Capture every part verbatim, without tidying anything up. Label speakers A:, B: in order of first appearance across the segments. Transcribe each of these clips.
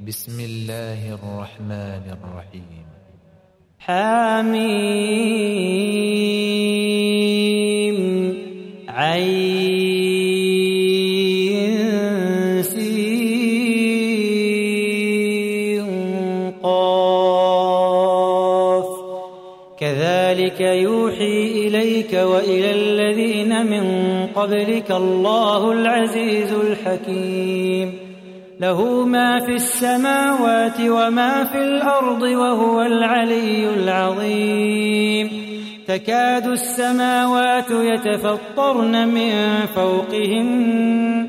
A: بسم الله الرحمن الرحيم.
B: حميم عين سين قاف كذلك يوحي إليك وإلى الذين من قبلك الله العزيز الحكيم له ما في السماوات وما في الأرض وهو العلي العظيم تكاد السماوات يتفطرن من فوقهن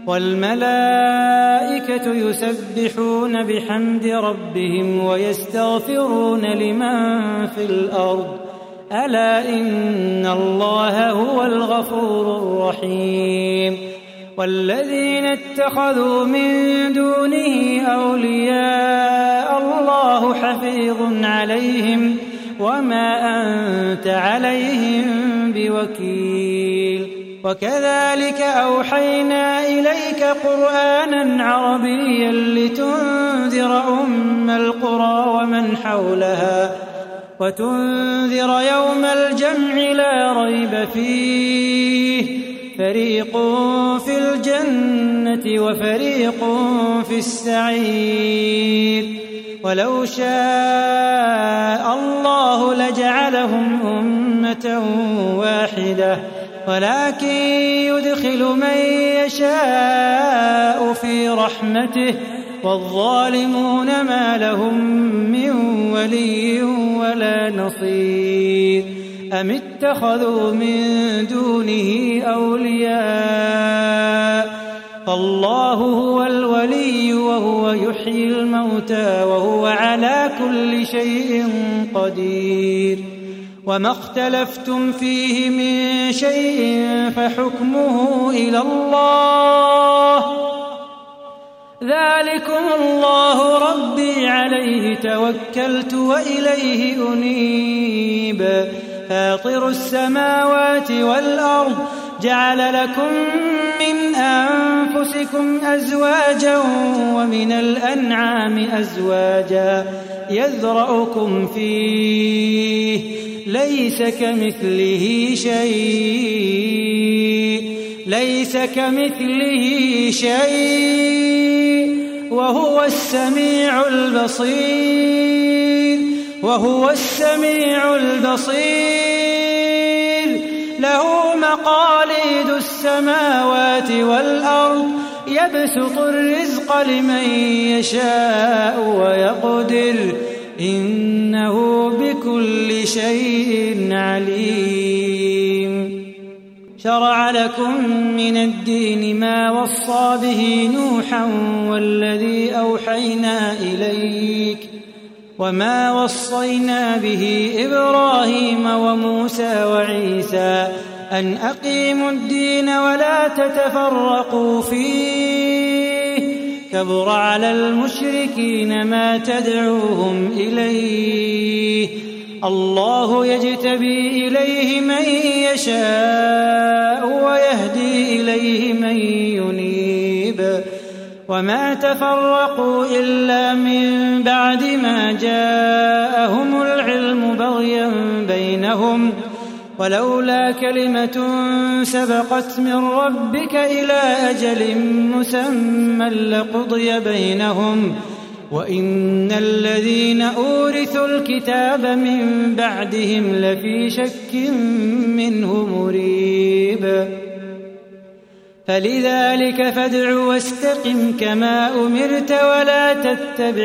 B: والملائكة يسبحون بحمد ربهم ويستغفرون لمن في الأرض ألا إن الله هو الغفور الرحيم والذين اتخذوا من دونه أولياء الله حفيظ عليهم وما أنت عليهم بوكيل وكذلك أوحينا إليك قرآنا عربيا لتنذر أم القرى ومن حولها وتنذر يوم الجمع لا ريب فيه فريق في الجنة وفريق في السعير ولو شاء الله لجعلهم أمة واحدة ولكن يدخل من يشاء في رحمته والظالمون ما لهم من ولي ولا نصير أم اتخذوا من دونه أولياء فالله هو الولي وهو يحيي الموتى وهو على كل شيء قدير وما اختلفتم فيه من شيء فحكمه إلى الله ذلكم الله ربي عليه توكلت وإليه أنيب فاطر السماوات والأرض جعل لكم من أنفسكم أزواجا ومن الأنعام أزواجا يذرأكم فيه ليس كمثله شيء ليس كمثله شيء وهو السميع البصير وهو السميع البصير له مقاليد السماوات والأرض يبسط الرزق لمن يشاء ويقدر إنه بكل شيء عليم شرع لكم من الدين ما وصى به نوحا والذي أوحينا إليك وما وصينا به إبراهيم وموسى وعيسى أن أقيموا الدين ولا تتفرقوا فيه كبر على المشركين ما تدعوهم إليه الله يجتبي إليه من يشاء ويهدي إليه من ينيب وما تفرقوا إلا من بعد ما جاءهم العلم بغيا بينهم ولولا كلمة سبقت من ربك إلى أجل مسمى لقضي بينهم وإن الذين أورثوا الكتاب من بعدهم لفي شك منه مريب فلذلك فادع واستقم كما أمرت ولا تتبع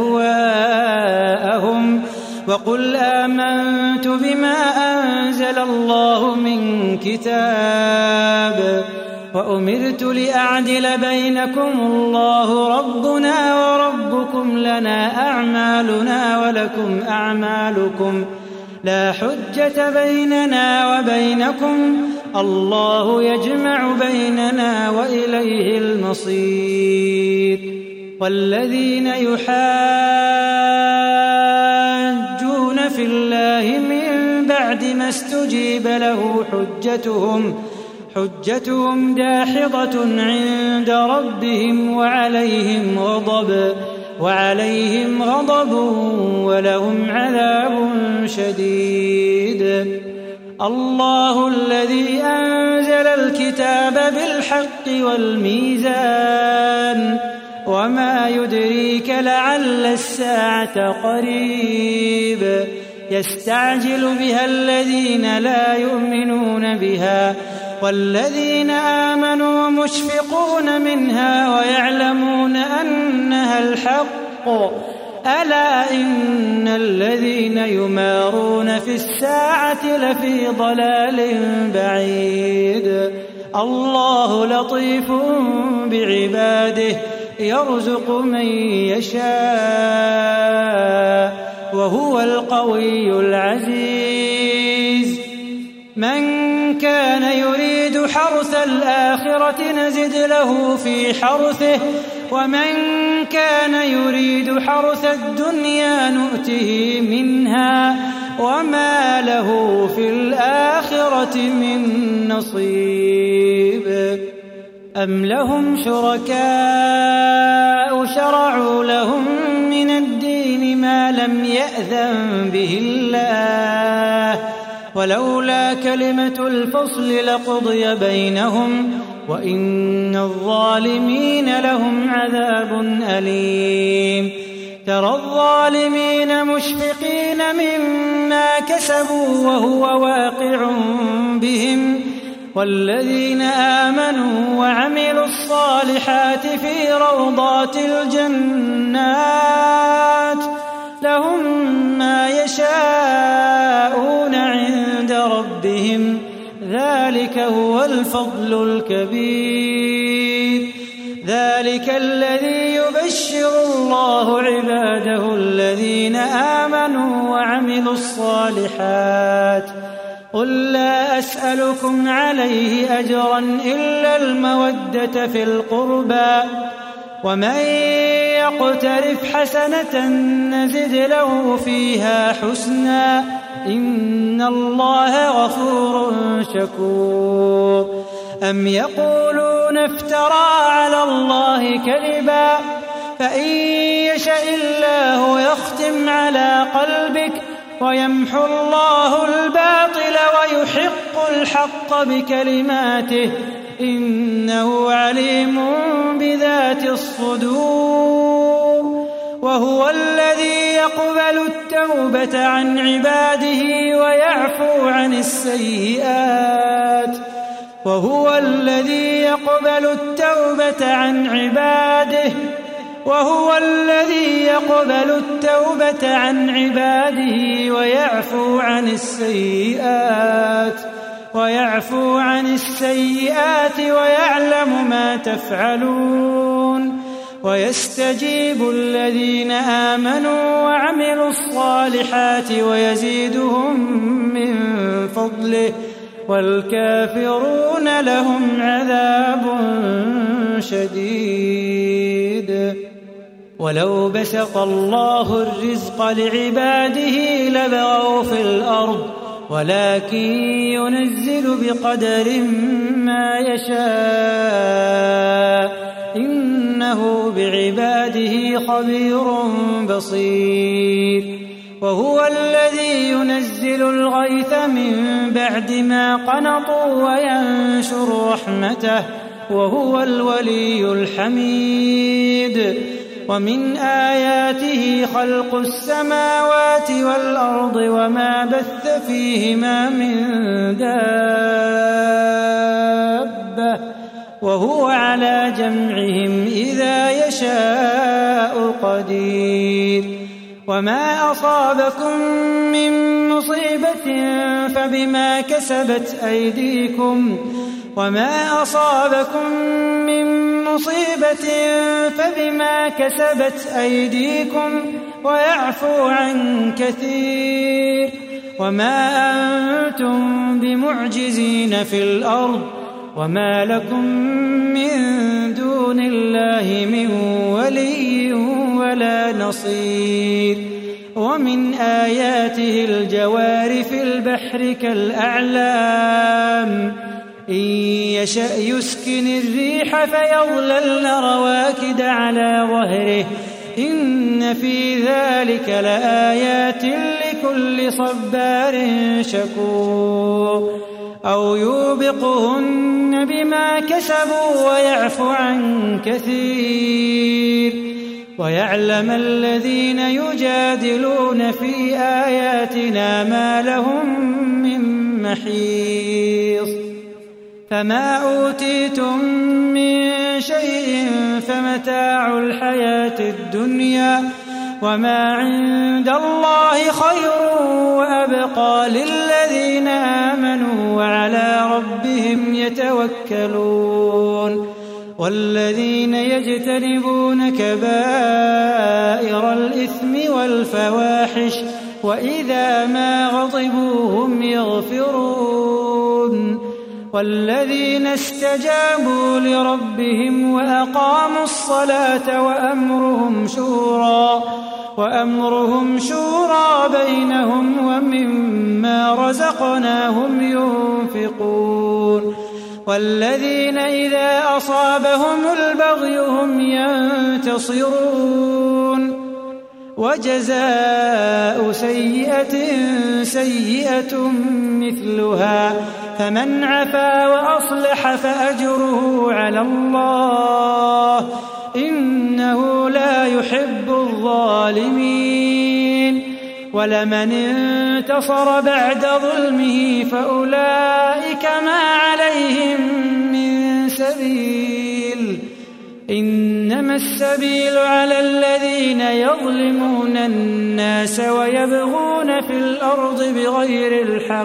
B: أهواءهم وقل آمنت بما أنزل الله من كتاب وأمرت لأعدل بينكم الله ربنا وربكم لنا أعمالنا ولكم أعمالكم لا حجة بيننا وبينكم الله يجمع بيننا وإليه المصير والذين يحاجون في الله من بعد ما استجيب له حجتهم حجتهم داحضة عند ربهم وعليهم غضب وعليهم غضب ولهم عذاب شديد. الله الذي أنزل الكتاب بالحق والميزان وما يدريك لعل الساعة قريب يستعجل بها الذين لا يؤمنون بها والذين آمنوا مشفقون منها ويعلمون أنها الحق ألا إن الذين يمارون في الساعة لفي ضلال بعيد. الله لطيف بعباده يرزق من يشاء وهو القوي العزيز. من كان يريد حرث الآخرة نزد له في حرثه ومن كان يريد حرث الدنيا نؤته منها وما له في الآخرة من نصيب. أم لهم شركاء شرعوا لهم من الدين ما لم يأذن به الله ولولا كلمة الفصل لقضي بينهم وإن الظالمين لهم عذاب أليم. ترى الظالمين مشفقين مما كسبوا وهو واقع بهم والذين آمنوا وعملوا الصالحات في روضات الجنات لهم ما يشاءون عند ربهم ذلك هو الفضل الكبير. ذلك الذي يبشر الله عباده الذين آمنوا وعملوا الصالحات. قل لا أسألكم عليه أجرا إلا المودة في القربى ومن يقترف حسنة نزد له فيها حسنا إن الله غفور شكور. أم يقولون افترى على الله كذبا فإن يشاء الله يختم على قلبك ويمحو الله الباطل ويحق الحق بكلماته إنه عليم بذات الصدور. وهو الذي يقبل التوبة عن عباده ويعفو عن السيئات وهو الذي يقبل التوبة عن عباده وهو الذي يقبل التوبة عن عباده ويعفو عن السيئات ويعفو عن السيئات ويعلم ما تفعلون ويستجيب الذين آمنوا وعملوا الصالحات ويزيدهم من فضله والكافرون لهم عذاب شديد. ولو بسط الله الرزق لعباده لبغوا في الأرض ولكن ينزل بقدر ما يشاء إنه بعباده خبير بصير. وهو الذي ينزل الغيث من بعد ما قنطوا وينشر رحمته وهو الولي الحميد. ومن آياته خلق السماوات والأرض وما بث فيهما من دابة وهو على جمعهم إذا يشاء قدير. وما أصابكم من مصيبة فبما كسبت أيديكم وما أصابكم من مصيبة فبما كسبت أيديكم ويعفو عن كثير. وما أنتم بمعجزين في الأرض وما لكم من دون الله من ولي ولا نصير. ومن آياته الجوار في البحر كالأعلام إن يشأ يسكن الريح فيظللن رواكد على ظهره إن في ذلك لآيات لكل صبار شكور أو يوبقهن بما كسبوا ويعفو عن كثير ويعلم الذين يجادلون في آياتنا ما لهم من محيص فما أوتيتم من شيء فمتاع الحياة الدنيا وما عند الله خير وأبقى للذين آمنوا وعلى ربهم يتوكلون والذين يجتنبون كبائر الإثم والفواحش وإذا ما غضبوا هم يغفرون والذين استجابوا لربهم وأقاموا الصلاة وأمرهم شورى وأمرهم شورى بينهم ومما رزقناهم ينفقون والذين إذا أصابهم البغي هم ينتصرون وجزاء سيئة سيئة مثلها فمن عفا وأصلح فأجره على الله إنه لا يحب الظالمين ولمن انتصر بعد ظلمه فأولئك ما عليهم من سبيل إنما السبيل على الذين يظلمون الناس ويبغون في الأرض بغير الحق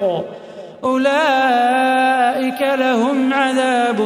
B: أولئك لهم عذاب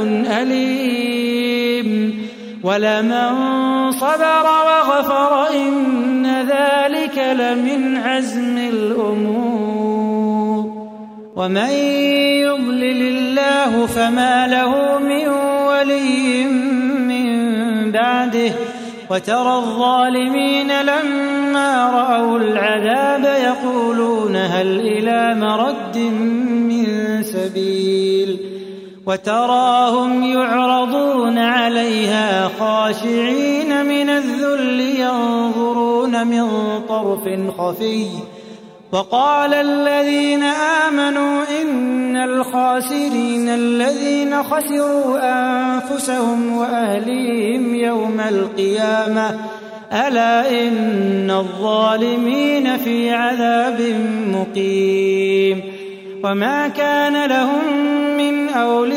B: أليم ولمن صبر وغفر إن ذلك لمن عزم الأمور ومن يضلل الله فما له من ولي من بعده وترى الظالمين لما رأوا العذاب يقولون هل إلى مرد من سبيل وتراهم يعرضون عليها خاشعين من الذل ينظرون من طرف خفي وقال الذين آمنوا إن الخاسرين الذين خسروا أنفسهم وأهليهم يوم القيامة ألا إن الظالمين في عذاب مقيم وما كان لهم من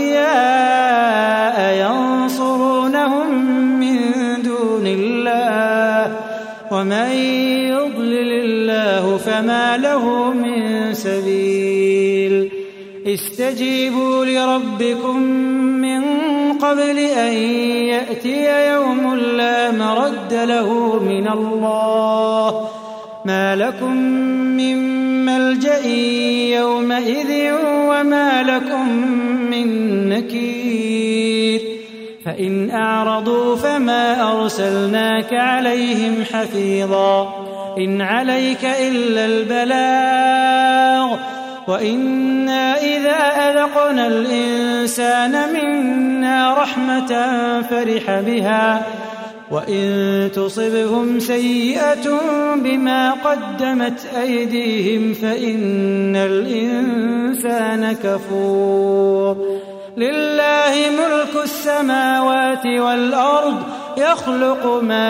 B: أولياء ينصرونهم من دون الله ومن يضلل الله فما له من سبيل استجيبوا لربكم من قبل أن يأتي يوم لا مرد له من الله ما لكم من ملجأ يومئذ وما لكم من نكير فإن أعرضوا فما أرسلناك عليهم حفيظا إن عليك إلا البلاغ وإنا إذا أذقنا الإنسان منا رحمة فرح بها وإن تصبهم سيئة بما قدمت أيديهم فإن الإنسان كفور لله ملك السماوات والأرض يخلق ما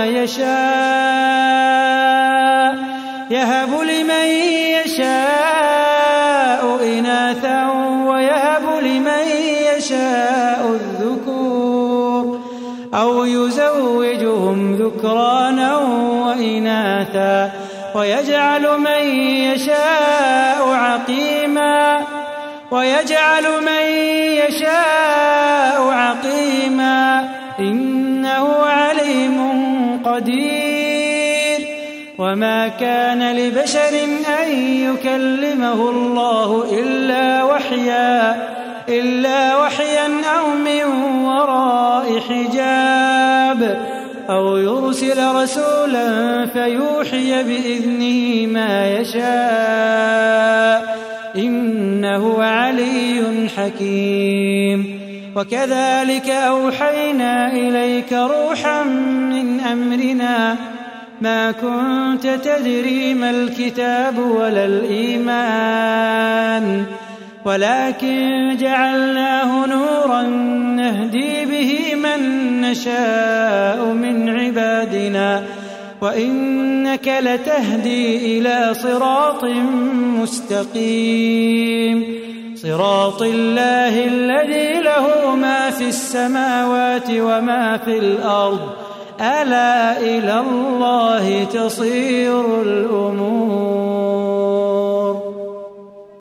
B: يشاء يهب لمن يشاء إناثا ويهب لمن يشاء الذكور أو يزوجهم ذكرانا وإناثا ويجعل من يشاء عقيما ويجعل من يشاء عقيما إنه عليم قدير وما كان لبشر أن يكلمه الله إلا وحيا إلا وحيا أو من وراء حجاب أو يرسل رسولا فيوحي بإذنه ما يشاء إنه علي حكيم وكذلك أوحينا إليك روحا من أمرنا ما كنت تدري ما الكتاب ولا الإيمان ولكن جعلناه نورا نهدي به من نشاء من عبادنا وإنك لتهدي إلى صراط مستقيم صراط الله الذي له ما في السماوات وما في الأرض ألا إلى الله تصير الأمور.